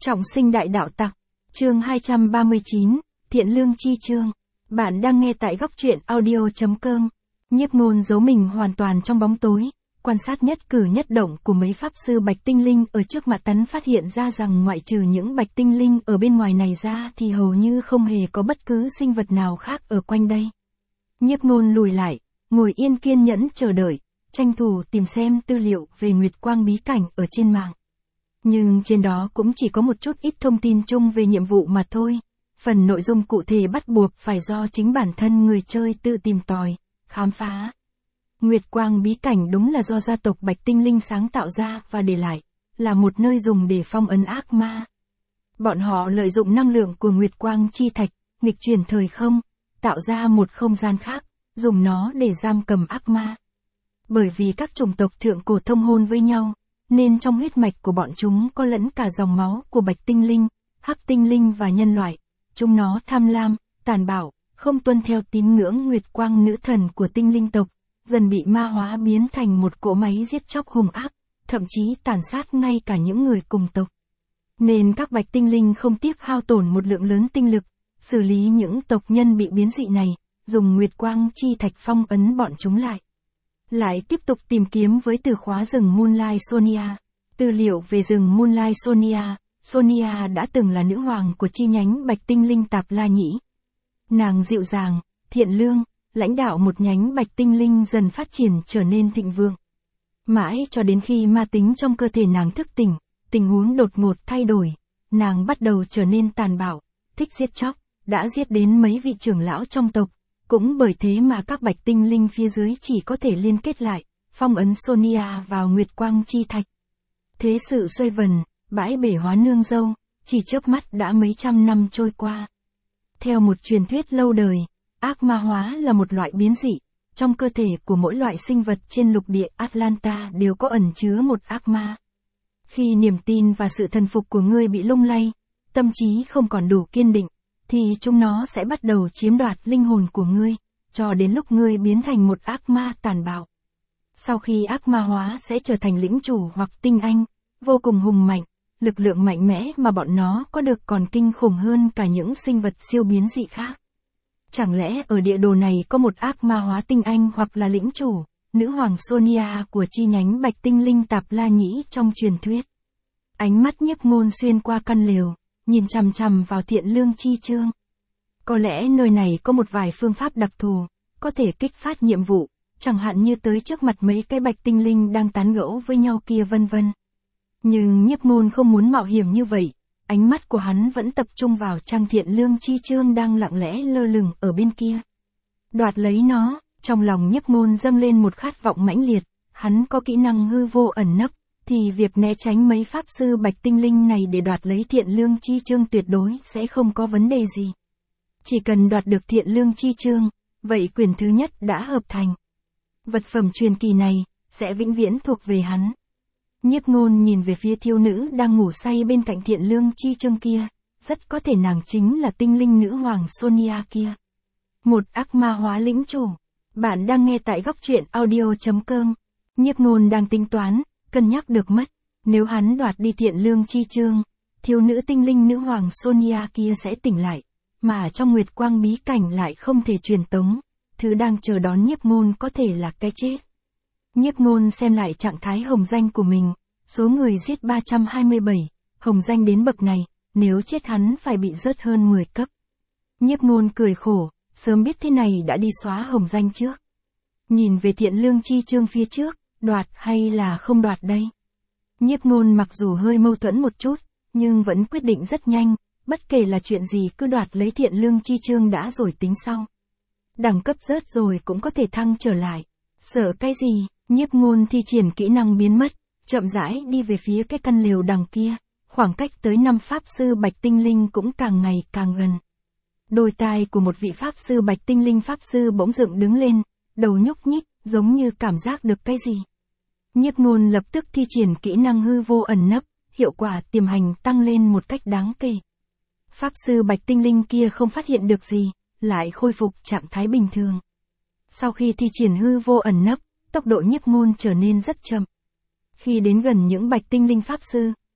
Trọng sinh đại đạo tặc. Chương 239, Thiện lương chi chương. Bạn đang nghe tại góc truyện audio.com. Nhiếp Ngôn giấu mình hoàn toàn trong bóng tối, quan sát nhất cử nhất động của mấy pháp sư bạch tinh linh ở trước mặt hắn, phát hiện ra rằng ngoại trừ những bạch tinh linh ở bên ngoài này ra thì hầu như không hề có bất cứ sinh vật nào khác ở quanh đây. Nhiếp Ngôn lùi lại, ngồi yên kiên nhẫn chờ đợi, tranh thủ tìm xem tư liệu về Nguyệt Quang bí cảnh ở trên mạng. Nhưng trên đó cũng chỉ có một chút ít thông tin chung về nhiệm vụ mà thôi. Phần nội dung cụ thể bắt buộc phải do chính bản thân người chơi tự tìm tòi, khám phá. Nguyệt Quang bí cảnh đúng là do gia tộc Bạch Tinh Linh sáng tạo ra và để lại, là một nơi dùng để phong ấn ác ma. Bọn họ lợi dụng năng lượng của Nguyệt Quang chi thạch, nghịch chuyển thời không, tạo ra một không gian khác, dùng nó để giam cầm ác ma. Bởi vì các chủng tộc thượng cổ thông hôn với nhau, nên trong huyết mạch của bọn chúng có lẫn cả dòng máu của Bạch Tinh Linh, Hắc Tinh Linh và nhân loại. Chúng nó tham lam, tàn bạo, không tuân theo tín ngưỡng Nguyệt Quang nữ thần của tinh linh tộc, dần bị ma hóa biến thành một cỗ máy giết chóc hung ác, thậm chí tàn sát ngay cả những người cùng tộc. Nên các Bạch Tinh Linh không tiếc hao tổn một lượng lớn tinh lực, xử lý những tộc nhân bị biến dị này, dùng Nguyệt Quang chi thạch phong ấn bọn chúng lại. Lại tiếp tục tìm kiếm với từ khóa rừng Moonlight Sonia. Tư liệu về rừng Moonlight Sonia. Sonia đã từng là nữ hoàng của chi nhánh Bạch Tinh Linh Tạp La Nhĩ. Nàng dịu dàng, thiện lương, lãnh đạo một nhánh Bạch Tinh Linh dần phát triển trở nên thịnh vượng. Mãi cho đến khi ma tính trong cơ thể nàng thức tỉnh, tình huống đột ngột thay đổi, nàng bắt đầu trở nên tàn bạo, thích giết chóc, đã giết đến mấy vị trưởng lão trong tộc. Cũng bởi thế mà các Bạch Tinh Linh phía dưới chỉ có thể liên kết lại, phong ấn Sonia vào Nguyệt Quang chi thạch. Thế sự xoay vần, bãi bể hóa nương dâu, chỉ chớp mắt đã mấy trăm năm trôi qua. Theo một truyền thuyết lâu đời, ác ma hóa là một loại biến dị, trong cơ thể của mỗi loại sinh vật trên lục địa Atlanta đều có ẩn chứa một ác ma. Khi niềm tin và sự thần phục của ngươi bị lung lay, tâm trí không còn đủ kiên định, thì chúng nó sẽ bắt đầu chiếm đoạt linh hồn của ngươi, cho đến lúc ngươi biến thành một ác ma tàn bạo. Sau khi ác ma hóa sẽ trở thành lĩnh chủ hoặc tinh anh, vô cùng hùng mạnh, lực lượng mạnh mẽ mà bọn nó có được còn kinh khủng hơn cả những sinh vật siêu biến dị khác. Chẳng lẽ ở địa đồ này có một ác ma hóa tinh anh hoặc là lĩnh chủ, nữ hoàng Sonia của chi nhánh Bạch Tinh Linh Tạp La Nhĩ trong truyền thuyết? Ánh mắt Nhiếp Ngôn xuyên qua căn lều, nhìn chằm chằm vào thiện lương chi chương. Có lẽ nơi này có một vài phương pháp đặc thù, có thể kích phát nhiệm vụ, chẳng hạn như tới trước mặt mấy cái Bạch Tinh Linh đang tán gẫu với nhau kia vân vân. Nhưng Nhiếp Ngôn không muốn mạo hiểm như vậy, ánh mắt của hắn vẫn tập trung vào trang thiện lương chi chương đang lặng lẽ lơ lửng ở bên kia. Đoạt lấy nó, trong lòng Nhiếp Ngôn dâng lên một khát vọng mãnh liệt, hắn có kỹ năng hư vô ẩn nấp, thì việc né tránh mấy pháp sư Bạch Tinh Linh này để đoạt lấy thiện lương chi chương tuyệt đối sẽ không có vấn đề gì. Chỉ cần đoạt được thiện lương chi chương, vậy quyền thứ nhất đã hợp thành. Vật phẩm truyền kỳ này, sẽ vĩnh viễn thuộc về hắn. Nhiếp Ngôn nhìn về phía thiếu nữ đang ngủ say bên cạnh thiện lương chi chương kia, rất có thể nàng chính là tinh linh nữ hoàng Sonia kia. Một ác ma hóa lĩnh chủ. Bạn đang nghe tại góc truyện audio.com. Nhiếp Ngôn đang tính toán, cân nhắc được mất, nếu hắn đoạt đi thiện lương chi chương, thiếu nữ tinh linh nữ hoàng Sonia kia sẽ tỉnh lại, mà trong Nguyệt Quang bí cảnh lại không thể truyền tống, thứ đang chờ đón Nhiếp Ngôn có thể là cái chết. Nhiếp Ngôn xem lại trạng thái hồng danh của mình, số người giết 327, hồng danh đến bậc này, nếu chết hắn phải bị rớt hơn 10 cấp. Nhiếp Ngôn cười khổ, sớm biết thế này đã đi xóa hồng danh trước. Nhìn về thiện lương chi chương phía trước, đoạt hay là không đoạt đây? Nhiếp Ngôn mặc dù hơi mâu thuẫn một chút, nhưng vẫn quyết định rất nhanh, bất kể là chuyện gì cứ đoạt lấy thiện lương chi chương đã rồi tính sau. Đẳng cấp rớt rồi cũng có thể thăng trở lại. Sợ cái gì? Nhiếp Ngôn thi triển kỹ năng biến mất, chậm rãi đi về phía cái căn lều đằng kia, khoảng cách tới 5 pháp sư Bạch Tinh Linh cũng càng ngày càng gần. Đôi tai của một vị pháp sư Bạch Tinh Linh pháp sư bỗng dựng đứng lên, đầu nhúc nhích, giống như cảm giác được cái gì. Nhiếp Ngôn lập tức thi triển kỹ năng hư vô ẩn nấp, hiệu quả tiềm hành tăng lên một cách đáng kể. Pháp sư Bạch Tinh Linh kia không phát hiện được gì, lại khôi phục trạng thái bình thường. Sau khi thi triển hư vô ẩn nấp, tốc độ Nhiếp Ngôn trở nên rất chậm. Khi đến gần những Bạch Tinh Linh pháp sư,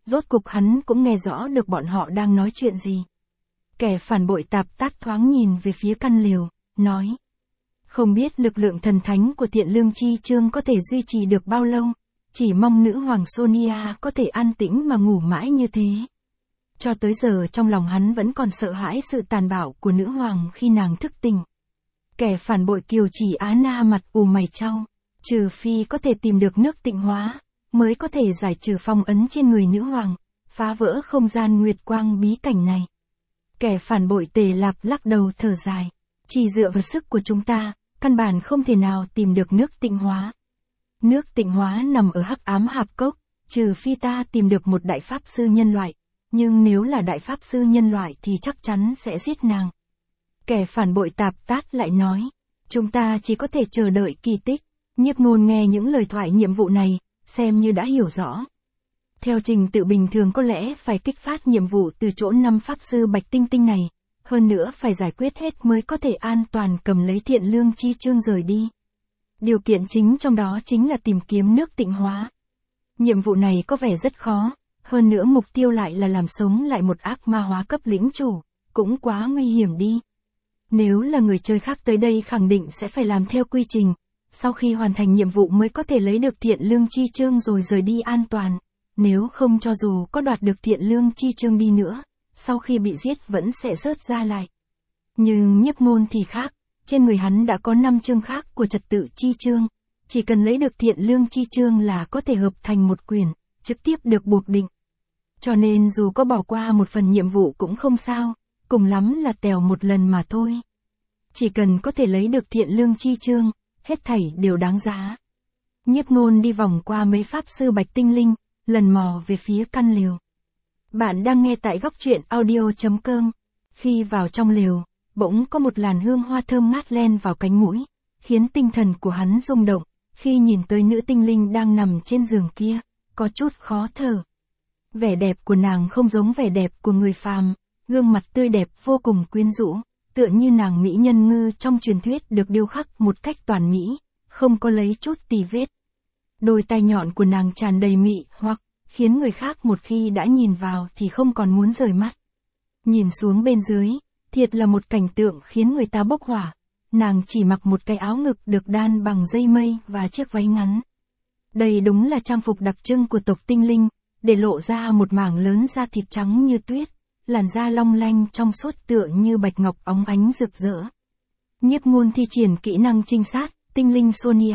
rốt cục hắn cũng nghe rõ được bọn họ đang nói chuyện gì. Kẻ phản bội Tạp Tát thoáng nhìn về phía căn lều, nói. Không biết lực lượng thần thánh của Thiện Lương Chi Chương có thể duy trì được bao lâu, chỉ mong nữ hoàng Sonia có thể an tĩnh mà ngủ mãi như thế. Cho tới giờ trong lòng hắn vẫn còn sợ hãi sự tàn bạo của nữ hoàng khi nàng thức tỉnh. Kẻ phản bội Kiều Chỉ Á Na mặt ù mày chau, trừ phi có thể tìm được nước tịnh hóa, mới có thể giải trừ phong ấn trên người nữ hoàng, phá vỡ không gian nguyệt quang bí cảnh này. Kẻ phản bội Tề Lạp lắc đầu thở dài, chỉ dựa vào sức của chúng ta, căn bản không thể nào tìm được nước tịnh hóa. Nước tịnh hóa nằm ở hắc ám hạp cốc, trừ phi ta tìm được một đại pháp sư nhân loại, nhưng nếu là đại pháp sư nhân loại thì chắc chắn sẽ giết nàng. Kẻ phản bội Tạp Tát lại nói, chúng ta chỉ có thể chờ đợi kỳ tích. Nhiếp Ngôn nghe những lời thoại nhiệm vụ này, xem như đã hiểu rõ. Theo trình tự bình thường có lẽ phải kích phát nhiệm vụ từ chỗ 5 pháp sư Bạch Tinh Tinh này, hơn nữa phải giải quyết hết mới có thể an toàn cầm lấy Thiện Lương Chi Chương rời đi. Điều kiện chính trong đó chính là tìm kiếm nước tịnh hóa. Nhiệm vụ này có vẻ rất khó, hơn nữa mục tiêu lại là làm sống lại một ác ma hóa cấp lĩnh chủ, cũng quá nguy hiểm đi. Nếu là người chơi khác tới đây khẳng định sẽ phải làm theo quy trình, sau khi hoàn thành nhiệm vụ mới có thể lấy được Thiện Lương Chi Chương rồi rời đi an toàn, nếu không cho dù có đoạt được Thiện Lương Chi Chương đi nữa, sau khi bị giết vẫn sẽ rớt ra lại. Nhưng Nhiếp Ngôn thì khác, trên người hắn đã có 5 chương khác của trật tự chi chương, chỉ cần lấy được Thiện Lương Chi Chương là có thể hợp thành một quyển, trực tiếp được buộc định. Cho nên dù có bỏ qua một phần nhiệm vụ cũng không sao, cùng lắm là tèo một lần mà thôi. Chỉ cần có thể lấy được Thiện Lương Chi Chương, hết thảy đều đáng giá. Nhiếp Ngôn đi vòng qua mấy pháp sư Bạch Tinh Linh, lần mò về phía căn lều. Bạn đang nghe tại góc truyện audio.com. Khi vào trong lều, bỗng có một làn hương hoa thơm ngát len vào cánh mũi, khiến tinh thần của hắn rung động, khi nhìn tới nữ tinh linh đang nằm trên giường kia, có chút khó thở. Vẻ đẹp của nàng không giống vẻ đẹp của người phàm, gương mặt tươi đẹp vô cùng quyến rũ, tựa như nàng mỹ nhân ngư trong truyền thuyết được điêu khắc một cách toàn mỹ, không có lấy chút tì vết. Đôi tai nhọn của nàng tràn đầy mị hoặc, khiến người khác một khi đã nhìn vào thì không còn muốn rời mắt. Nhìn xuống bên dưới, thiệt là một cảnh tượng khiến người ta bốc hỏa. Nàng chỉ mặc một cái áo ngực được đan bằng dây mây và chiếc váy ngắn. Đây đúng là trang phục đặc trưng của tộc tinh linh, để lộ ra một mảng lớn da thịt trắng như tuyết, làn da long lanh trong suốt tựa như bạch ngọc óng ánh rực rỡ. Nhiếp Ngôn thi triển kỹ năng trinh sát, tinh linh Sonia.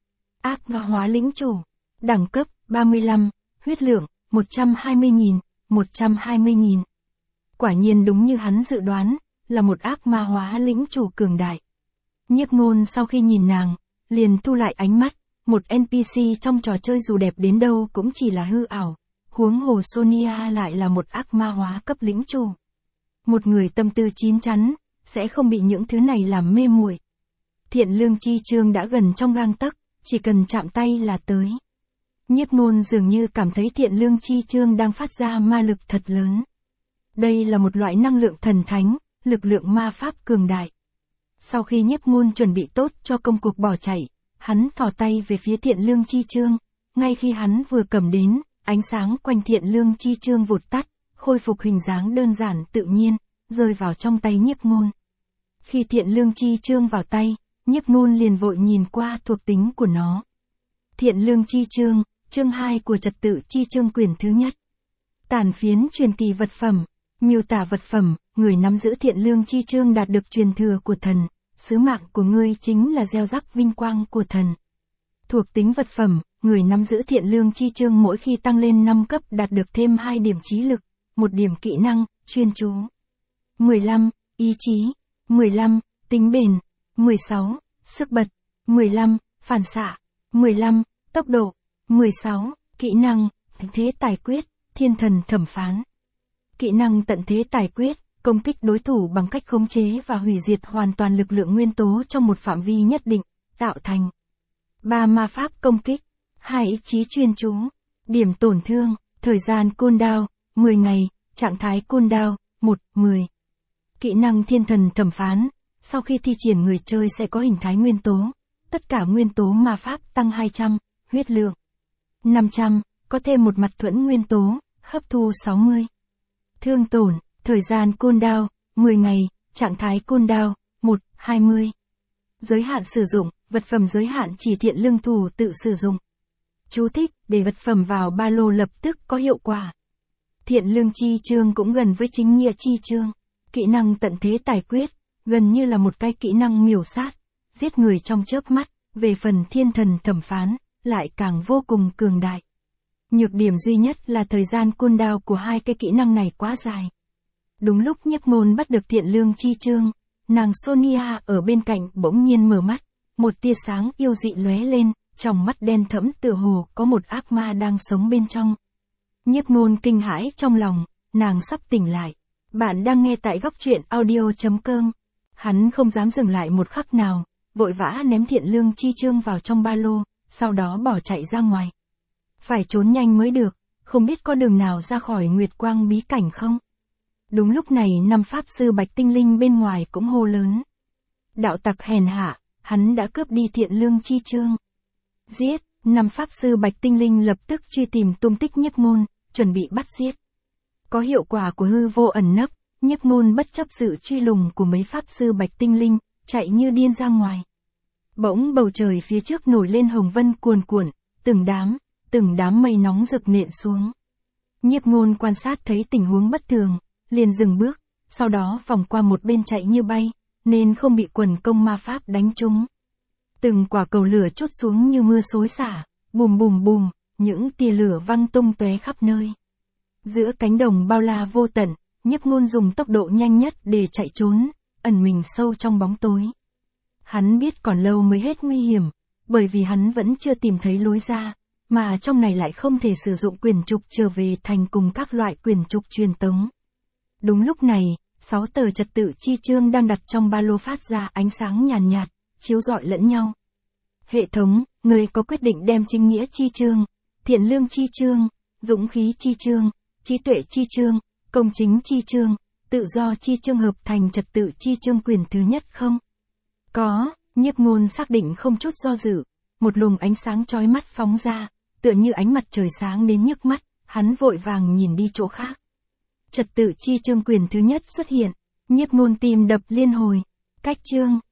Ác ma hóa lĩnh chủ. Đẳng cấp, 35, huyết lượng, 120.000, 120.000. Quả nhiên đúng như hắn dự đoán, là một ác ma hóa lĩnh chủ cường đại. Nhiếp Ngôn sau khi nhìn nàng, liền thu lại ánh mắt, một NPC trong trò chơi dù đẹp đến đâu cũng chỉ là hư ảo, huống hồ Sonia lại là một ác ma hóa cấp lĩnh chủ. Một người tâm tư chín chắn, sẽ không bị những thứ này làm mê muội. Thiện Lương Chi Chương đã gần trong gang tấc, chỉ cần chạm tay là tới. Nhiếp Ngôn dường như cảm thấy Thiện Lương Chi Chương đang phát ra ma lực thật lớn. Đây là một loại năng lượng thần thánh, lực lượng ma pháp cường đại. Sau khi Nhiếp Ngôn chuẩn bị tốt cho công cuộc bỏ chạy, hắn thò tay về phía Thiện Lương Chi Chương, ngay khi hắn vừa cầm đến, ánh sáng quanh Thiện Lương Chi Chương vụt tắt, khôi phục hình dáng đơn giản tự nhiên, rơi vào trong tay Nhiếp Ngôn. Khi Thiện Lương Chi Chương vào tay, Nhiếp Ngôn liền vội nhìn qua thuộc tính của nó. Thiện Lương Chi Chương, chương 2 của trật tự chi chương quyển thứ nhất. Tản phiến truyền kỳ vật phẩm, miêu tả vật phẩm, người nắm giữ Thiện Lương Chi Chương đạt được truyền thừa của thần, sứ mạng của ngươi chính là gieo rắc vinh quang của thần. Thuộc tính vật phẩm, người nắm giữ Thiện Lương Chi Chương mỗi khi tăng lên 5 cấp đạt được thêm 2 điểm trí lực, 1 điểm kỹ năng, chuyên chú. 15, ý chí. 15, tính bền. 16, sức bật. 15, phản xạ. 15, tốc độ. 16, kỹ năng, thế tài quyết, thiên thần thẩm phán. Kỹ năng tận thế tài quyết, công kích đối thủ bằng cách khống chế và hủy diệt hoàn toàn lực lượng nguyên tố trong một phạm vi nhất định, tạo thành 3 ma pháp công kích, 2 ý chí chuyên chú, điểm tổn thương, thời gian cooldown, 10 ngày, trạng thái cooldown, 1-10. Kỹ năng thiên thần thẩm phán, sau khi thi triển người chơi sẽ có hình thái nguyên tố, tất cả nguyên tố ma pháp tăng 200, huyết lượng 500, có thêm một mặt thuẫn nguyên tố, hấp thu 60. Thương tổn, thời gian cooldown, 10 ngày, trạng thái cooldown, 1-20. Giới hạn sử dụng, vật phẩm giới hạn chỉ thiện lương thủ tự sử dụng. Chú thích, để vật phẩm vào ba lô lập tức có hiệu quả. Thiện lương chi chương cũng gần với chính nghĩa chi chương. Kỹ năng tận thế tài quyết, gần như là một cái kỹ năng miểu sát, giết người trong chớp mắt, về phần thiên thần thẩm phán, lại càng vô cùng cường đại. Nhược điểm duy nhất là thời gian cooldown của hai cái kỹ năng này quá dài. Đúng lúc Nhiếp Ngôn bắt được thiện lương chi chương, nàng Sonia ở bên cạnh bỗng nhiên mở mắt, một tia sáng yêu dị lóe lên, trong mắt đen thẫm tựa hồ có một ác ma đang sống bên trong. Nhiếp Ngôn kinh hãi trong lòng, nàng sắp tỉnh lại. Bạn đang nghe tại góc truyện audio.com. Hắn không dám dừng lại một khắc nào, vội vã ném thiện lương chi chương vào trong ba lô, sau đó bỏ chạy ra ngoài. Phải trốn nhanh mới được, không biết có đường nào ra khỏi Nguyệt Quang bí cảnh không? Đúng lúc này năm pháp sư Bạch Tinh Linh bên ngoài cũng hô lớn. Đạo tặc hèn hạ, hắn đã cướp đi thiện lương chi chương. Giết, năm pháp sư Bạch Tinh Linh lập tức truy tìm tung tích Nhiếp Ngôn, chuẩn bị bắt giết. Có hiệu quả của hư vô ẩn nấp, Nhiếp Ngôn bất chấp sự truy lùng của mấy pháp sư Bạch Tinh Linh, chạy như điên ra ngoài. Bỗng bầu trời phía trước nổi lên hồng vân cuồn cuộn, từng đám mây nóng rực nện xuống. Nhiếp Ngôn quan sát thấy tình huống bất thường, liền dừng bước, sau đó vòng qua một bên chạy như bay, nên không bị quần công ma pháp đánh trúng. Từng quả cầu lửa trút xuống như mưa xối xả, bùm bùm bùm, những tia lửa văng tung tóe khắp nơi. Giữa cánh đồng bao la vô tận, Nhiếp Ngôn dùng tốc độ nhanh nhất để chạy trốn, ẩn mình sâu trong bóng tối. Hắn biết còn lâu mới hết nguy hiểm, bởi vì hắn vẫn chưa tìm thấy lối ra, mà trong này lại không thể sử dụng quyền trục trở về thành cùng các loại quyền trục truyền tống. Đúng lúc này, 6 tờ trật tự chi chương đang đặt trong ba lô phát ra ánh sáng nhàn nhạt, chiếu rọi lẫn nhau. Hệ thống, người có quyết định đem chính nghĩa chi chương, thiện lương chi chương, dũng khí chi chương, trí tuệ chi chương, công chính chi chương, tự do chi chương hợp thành trật tự chi chương quyền thứ nhất không? Có, Nhiếp Ngôn xác định không chút do dự, một luồng ánh sáng chói mắt phóng ra, tựa như ánh mặt trời sáng đến nhức mắt, hắn vội vàng nhìn đi chỗ khác. Trật tự chi chương quyền thứ nhất xuất hiện, Nhiếp Ngôn tim đập liên hồi, cách chương,